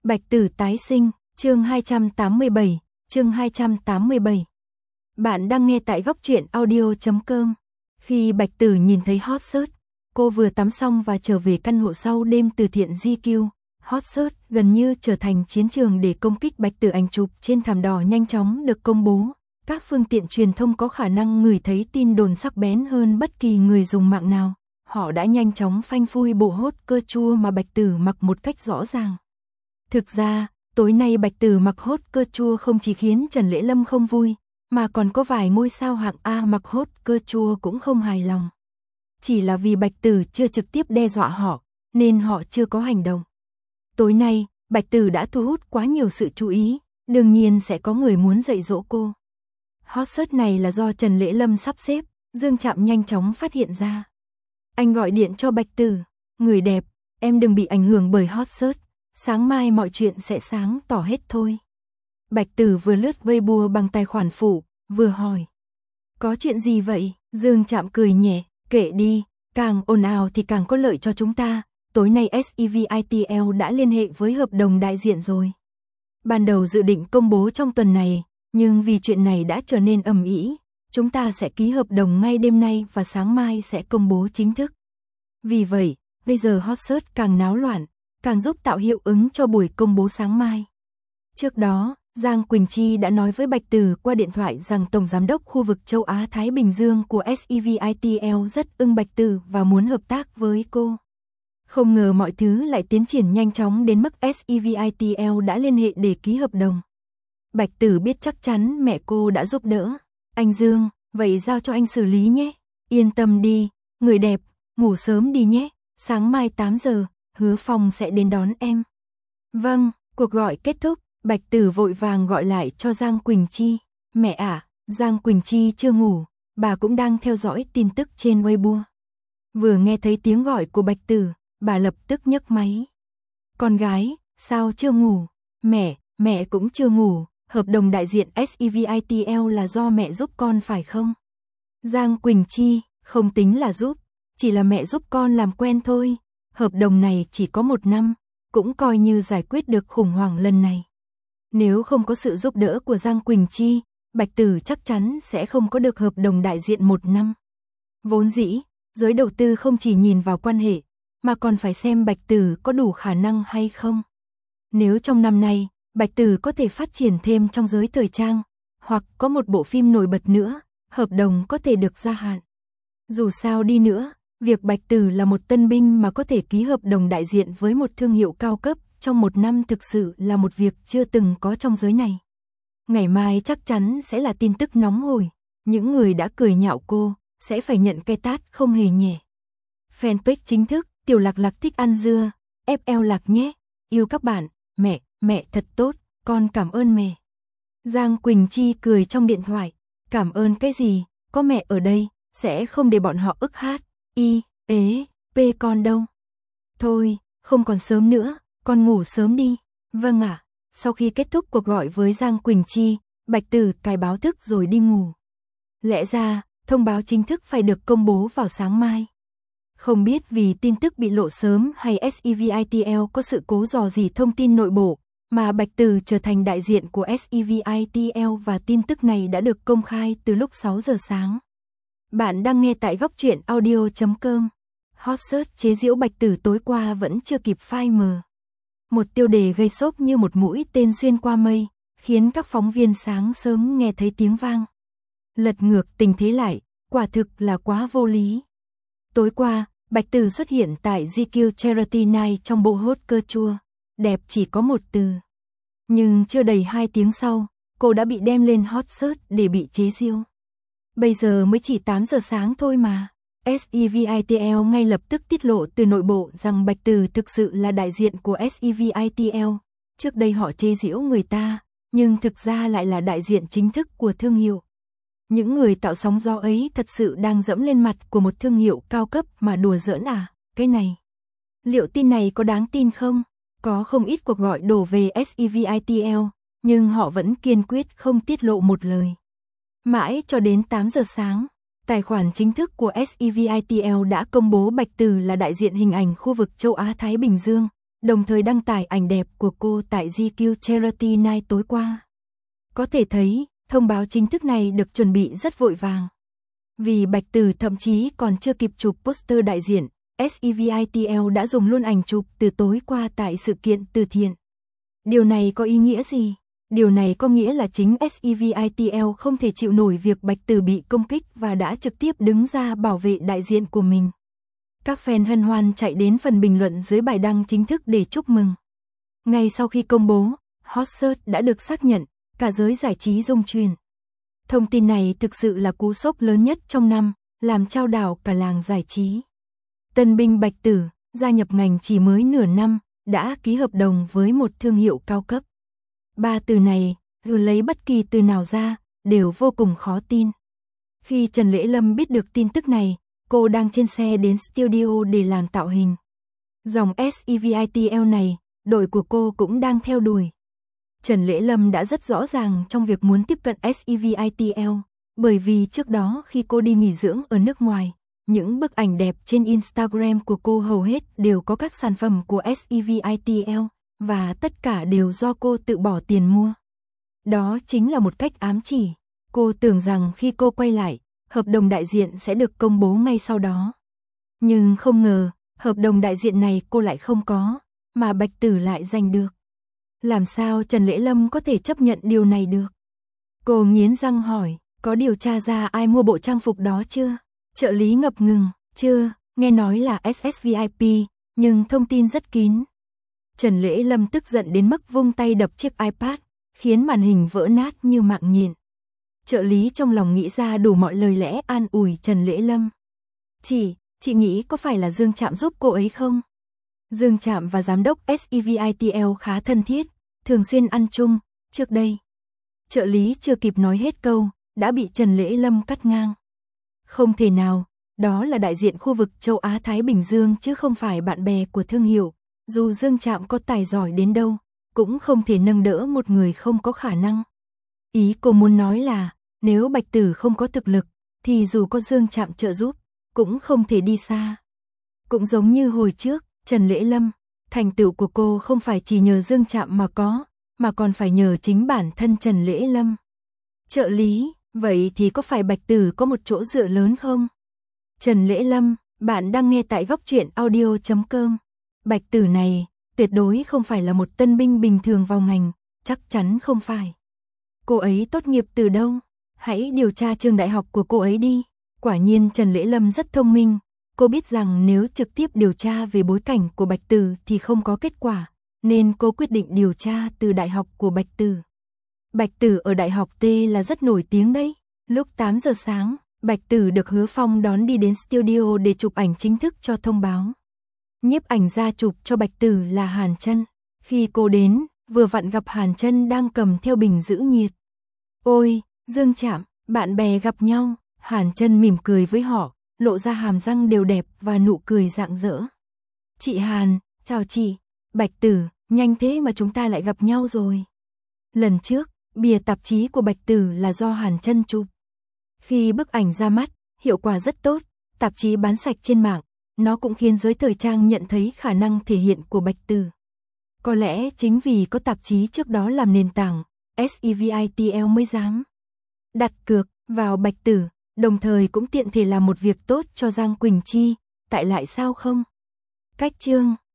Bạch Tử tái sinh, chương 287, chương 287. Bạn đang nghe tại góc truyện audio.com. Khi Bạch Tử nhìn thấy Hot Search, cô vừa tắm xong và trở về căn hộ sau đêm từ thiện GQ. Hot Search gần như trở thành chiến trường để công kích Bạch Tử. Ảnh chụp trên thảm đỏ nhanh chóng được công bố. Các phương tiện truyền thông có khả năng ngửi thấy tin đồn sắc bén hơn bất kỳ người dùng mạng nào. Họ đã nhanh chóng phanh phui bộ hot cơ chua mà Bạch Tử mặc một cách rõ ràng. Thực ra, tối nay Bạch Tử mặc hot cơ chua không chỉ khiến Trần Lễ Lâm không vui, mà còn có vài ngôi sao hạng A mặc hot cơ chua cũng không hài lòng. Chỉ là vì Bạch Tử chưa trực tiếp đe dọa họ, nên họ chưa có hành động. Tối nay, Bạch Tử đã thu hút quá nhiều sự chú ý, đương nhiên sẽ có người muốn dạy dỗ cô. Hot search này là do Trần Lễ Lâm sắp xếp, Dương Trạm nhanh chóng phát hiện ra. Anh gọi điện cho Bạch Tử, người đẹp, em đừng bị ảnh hưởng bởi hot search, sáng mai mọi chuyện sẽ sáng tỏ hết thôi. Bạch Tử vừa lướt Weibo bằng tài khoản phụ, vừa hỏi. Có chuyện gì vậy? Dương Trạm cười nhẹ, kệ đi, càng ồn ào thì càng có lợi cho chúng ta. Tối nay SEVITL đã liên hệ với hợp đồng đại diện rồi. Ban đầu dự định công bố trong tuần này, nhưng vì chuyện này đã trở nên ầm ĩ, chúng ta sẽ ký hợp đồng ngay đêm nay và sáng mai sẽ công bố chính thức. Vì vậy, bây giờ hot search càng náo loạn, càng giúp tạo hiệu ứng cho buổi công bố sáng mai. Trước đó, Giang Quỳnh Chi đã nói với Bạch Tử qua điện thoại rằng Tổng Giám đốc khu vực châu Á-Thái Bình Dương của SEVITL rất ưng Bạch Tử và muốn hợp tác với cô. Không ngờ mọi thứ lại tiến triển nhanh chóng đến mức SEVITL đã liên hệ để ký hợp đồng. Bạch Tử biết chắc chắn mẹ cô đã giúp đỡ. Anh Dương, vậy giao cho anh xử lý nhé. Yên tâm đi, người đẹp, ngủ sớm đi nhé. Sáng mai 8 giờ, Hứa Phong sẽ đến đón em. Vâng, cuộc gọi kết thúc, Bạch Tử vội vàng gọi lại cho Giang Quỳnh Chi. Mẹ à, Giang Quỳnh Chi chưa ngủ, bà cũng đang theo dõi tin tức trên Weibo. Vừa nghe thấy tiếng gọi của Bạch Tử, bà lập tức nhấc máy. Con gái, sao chưa ngủ? Mẹ cũng chưa ngủ, hợp đồng đại diện SEVITL là do mẹ giúp con phải không? Giang Quỳnh Chi, không tính là giúp, chỉ là mẹ giúp con làm quen thôi. Hợp đồng này chỉ có 1 năm, cũng coi như giải quyết được khủng hoảng lần này. Nếu không có sự giúp đỡ của Giang Quỳnh Chi, Bạch Tử chắc chắn sẽ không có được hợp đồng đại diện 1 năm. Vốn dĩ, giới đầu tư không chỉ nhìn vào quan hệ, mà còn phải xem Bạch Tử có đủ khả năng hay không. Nếu trong năm nay, Bạch Tử có thể phát triển thêm trong giới thời trang, hoặc có một bộ phim nổi bật nữa, hợp đồng có thể được gia hạn. Dù sao đi nữa, việc Bạch Tử là một tân binh mà có thể ký hợp đồng đại diện với một thương hiệu cao cấp trong 1 năm thực sự là một việc chưa từng có trong giới này. Ngày mai chắc chắn sẽ là tin tức nóng hổi, những người đã cười nhạo cô sẽ phải nhận cái tát không hề nhẹ. Fanpage chính thức, Tiểu Lạc Lạc thích ăn dưa, FL Lạc nhé, yêu các bạn, mẹ thật tốt, con cảm ơn mẹ. Giang Quỳnh Chi cười trong điện thoại, cảm ơn cái gì, có mẹ ở đây, sẽ không để bọn họ ức hát, P con đâu. Thôi, không còn sớm nữa, con ngủ sớm đi. Vâng ạ. Sau khi kết thúc cuộc gọi với Giang Quỳnh Chi, Bạch Tử cài báo thức rồi đi ngủ. Lẽ ra, thông báo chính thức phải được công bố vào sáng mai. Không biết vì tin tức bị lộ sớm hay SEVITL có sự cố dò dỉ thông tin nội bộ, mà Bạch Tử trở thành đại diện của SEVITL và tin tức này đã được công khai từ lúc 6 giờ sáng. Bạn đang nghe tại góc truyện audio.com. Hot search chế giễu Bạch Tử tối qua vẫn chưa kịp phai mờ. Một tiêu đề gây sốt như một mũi tên xuyên qua mây, khiến các phóng viên sáng sớm nghe thấy tiếng vang. Lật ngược tình thế lại, quả thực là quá vô lý. Tối qua, Bạch Tử xuất hiện tại GQ Charity Night trong bộ hot cơ chua. Đẹp chỉ có 1 từ. Nhưng chưa đầy 2 tiếng sau, cô đã bị đem lên hot search để bị chế giễu. Bây giờ mới chỉ 8 giờ sáng thôi mà. SEVITL ngay lập tức tiết lộ từ nội bộ rằng Bạch Tử thực sự là đại diện của SEVITL. Trước đây họ chế giễu người ta, nhưng thực ra lại là đại diện chính thức của thương hiệu. Những người tạo sóng gió ấy thật sự đang dẫm lên mặt của một thương hiệu cao cấp mà đùa giỡn à, cái này. Liệu tin này có đáng tin không? Có không ít cuộc gọi đổ về SEVITL, nhưng họ vẫn kiên quyết không tiết lộ một lời. Mãi cho đến 8 giờ sáng, tài khoản chính thức của SEVITL đã công bố Bạch Tử là đại diện hình ảnh khu vực châu Á-Thái Bình Dương, đồng thời đăng tải ảnh đẹp của cô tại GQ Charity Night tối qua. Có thể thấy, thông báo chính thức này được chuẩn bị rất vội vàng. Vì Bạch Tử thậm chí còn chưa kịp chụp poster đại diện, SEVITL đã dùng luôn ảnh chụp từ tối qua tại sự kiện từ thiện. Điều này có ý nghĩa gì? Điều này có nghĩa là chính SEVITL không thể chịu nổi việc Bạch Tử bị công kích và đã trực tiếp đứng ra bảo vệ đại diện của mình. Các fan hân hoan chạy đến phần bình luận dưới bài đăng chính thức để chúc mừng. Ngay sau khi công bố, hot search đã được xác nhận, cả giới giải trí rung truyền. Thông tin này thực sự là cú sốc lớn nhất trong năm, làm chao đảo cả làng giải trí. Tân binh Bạch Tử, gia nhập ngành chỉ mới nửa năm, đã ký hợp đồng với một thương hiệu cao cấp. Ba từ này, dù lấy bất kỳ từ nào ra, đều vô cùng khó tin. Khi Trần Lễ Lâm biết được tin tức này, cô đang trên xe đến studio để làm tạo hình. Dòng SEVITL này, đội của cô cũng đang theo đuổi. Trần Lễ Lâm đã rất rõ ràng trong việc muốn tiếp cận SEVITL, bởi vì trước đó khi cô đi nghỉ dưỡng ở nước ngoài, những bức ảnh đẹp trên Instagram của cô hầu hết đều có các sản phẩm của SEVITL, và tất cả đều do cô tự bỏ tiền mua. Đó chính là một cách ám chỉ. Cô tưởng rằng khi cô quay lại, hợp đồng đại diện sẽ được công bố ngay sau đó. Nhưng không ngờ, hợp đồng đại diện này cô lại không có, mà Bạch Tử lại giành được. Làm sao Trần Lễ Lâm có thể chấp nhận điều này được? Cô nghiến răng hỏi, có điều tra ra ai mua bộ trang phục đó chưa? Trợ lý ngập ngừng, chưa, nghe nói là SSVIP, nhưng thông tin rất kín. Trần Lễ Lâm tức giận đến mức vung tay đập chiếc iPad, khiến màn hình vỡ nát như mạng nhện. Trợ lý trong lòng nghĩ ra đủ mọi lời lẽ an ủi Trần Lễ Lâm. Chị nghĩ có phải là Dương Trạm giúp cô ấy không? Dương Trạm và giám đốc SEVITL khá thân thiết, thường xuyên ăn chung, trước đây. Trợ lý chưa kịp nói hết câu, đã bị Trần Lễ Lâm cắt ngang. Không thể nào, đó là đại diện khu vực châu Á-Thái Bình Dương chứ không phải bạn bè của thương hiệu. Dù Dương Trạm có tài giỏi đến đâu, cũng không thể nâng đỡ một người không có khả năng. Ý cô muốn nói là, nếu Bạch Tử không có thực lực, thì dù có Dương Trạm trợ giúp, cũng không thể đi xa. Cũng giống như hồi trước, Trần Lễ Lâm, thành tựu của cô không phải chỉ nhờ Dương Trạm mà còn phải nhờ chính bản thân Trần Lễ Lâm. Trợ lý, vậy thì có phải Bạch Tử có một chỗ dựa lớn không? Trần Lễ Lâm, bạn đang nghe tại góc truyện audio.com. Bạch Tử này, tuyệt đối không phải là một tân binh bình thường vào ngành, chắc chắn không phải. Cô ấy tốt nghiệp từ đâu? Hãy điều tra trường đại học của cô ấy đi. Quả nhiên Trần Lễ Lâm rất thông minh. Cô biết rằng nếu trực tiếp điều tra về bối cảnh của Bạch Tử thì không có kết quả, nên cô quyết định điều tra từ đại học của Bạch Tử. Bạch Tử ở đại học T là rất nổi tiếng đấy. Lúc 8 giờ sáng, Bạch Tử được Hứa Phong đón đi đến studio để chụp ảnh chính thức cho thông báo. Nhiếp ảnh gia chụp cho Bạch Tử là Hàn Trân. Khi cô đến, vừa vặn gặp Hàn Trân đang cầm theo bình giữ nhiệt. Ôi, Dương Trạm, bạn bè gặp nhau. Hàn Trân mỉm cười với họ, lộ ra hàm răng đều đẹp và nụ cười rạng rỡ. Chị Hàn, chào chị. Bạch Tử, nhanh thế mà chúng ta lại gặp nhau rồi. Lần trước, bìa tạp chí của Bạch Tử là do Hàn Trân chụp. Khi bức ảnh ra mắt, hiệu quả rất tốt, tạp chí bán sạch trên mạng. Nó cũng khiến giới thời trang nhận thấy khả năng thể hiện của Bạch Tử. Có lẽ chính vì có tạp chí trước đó làm nền tảng, SEVITL mới dám đặt cược vào Bạch Tử, đồng thời cũng tiện thể làm một việc tốt cho Giang Quỳnh Chi, tại lại sao không? Cách chương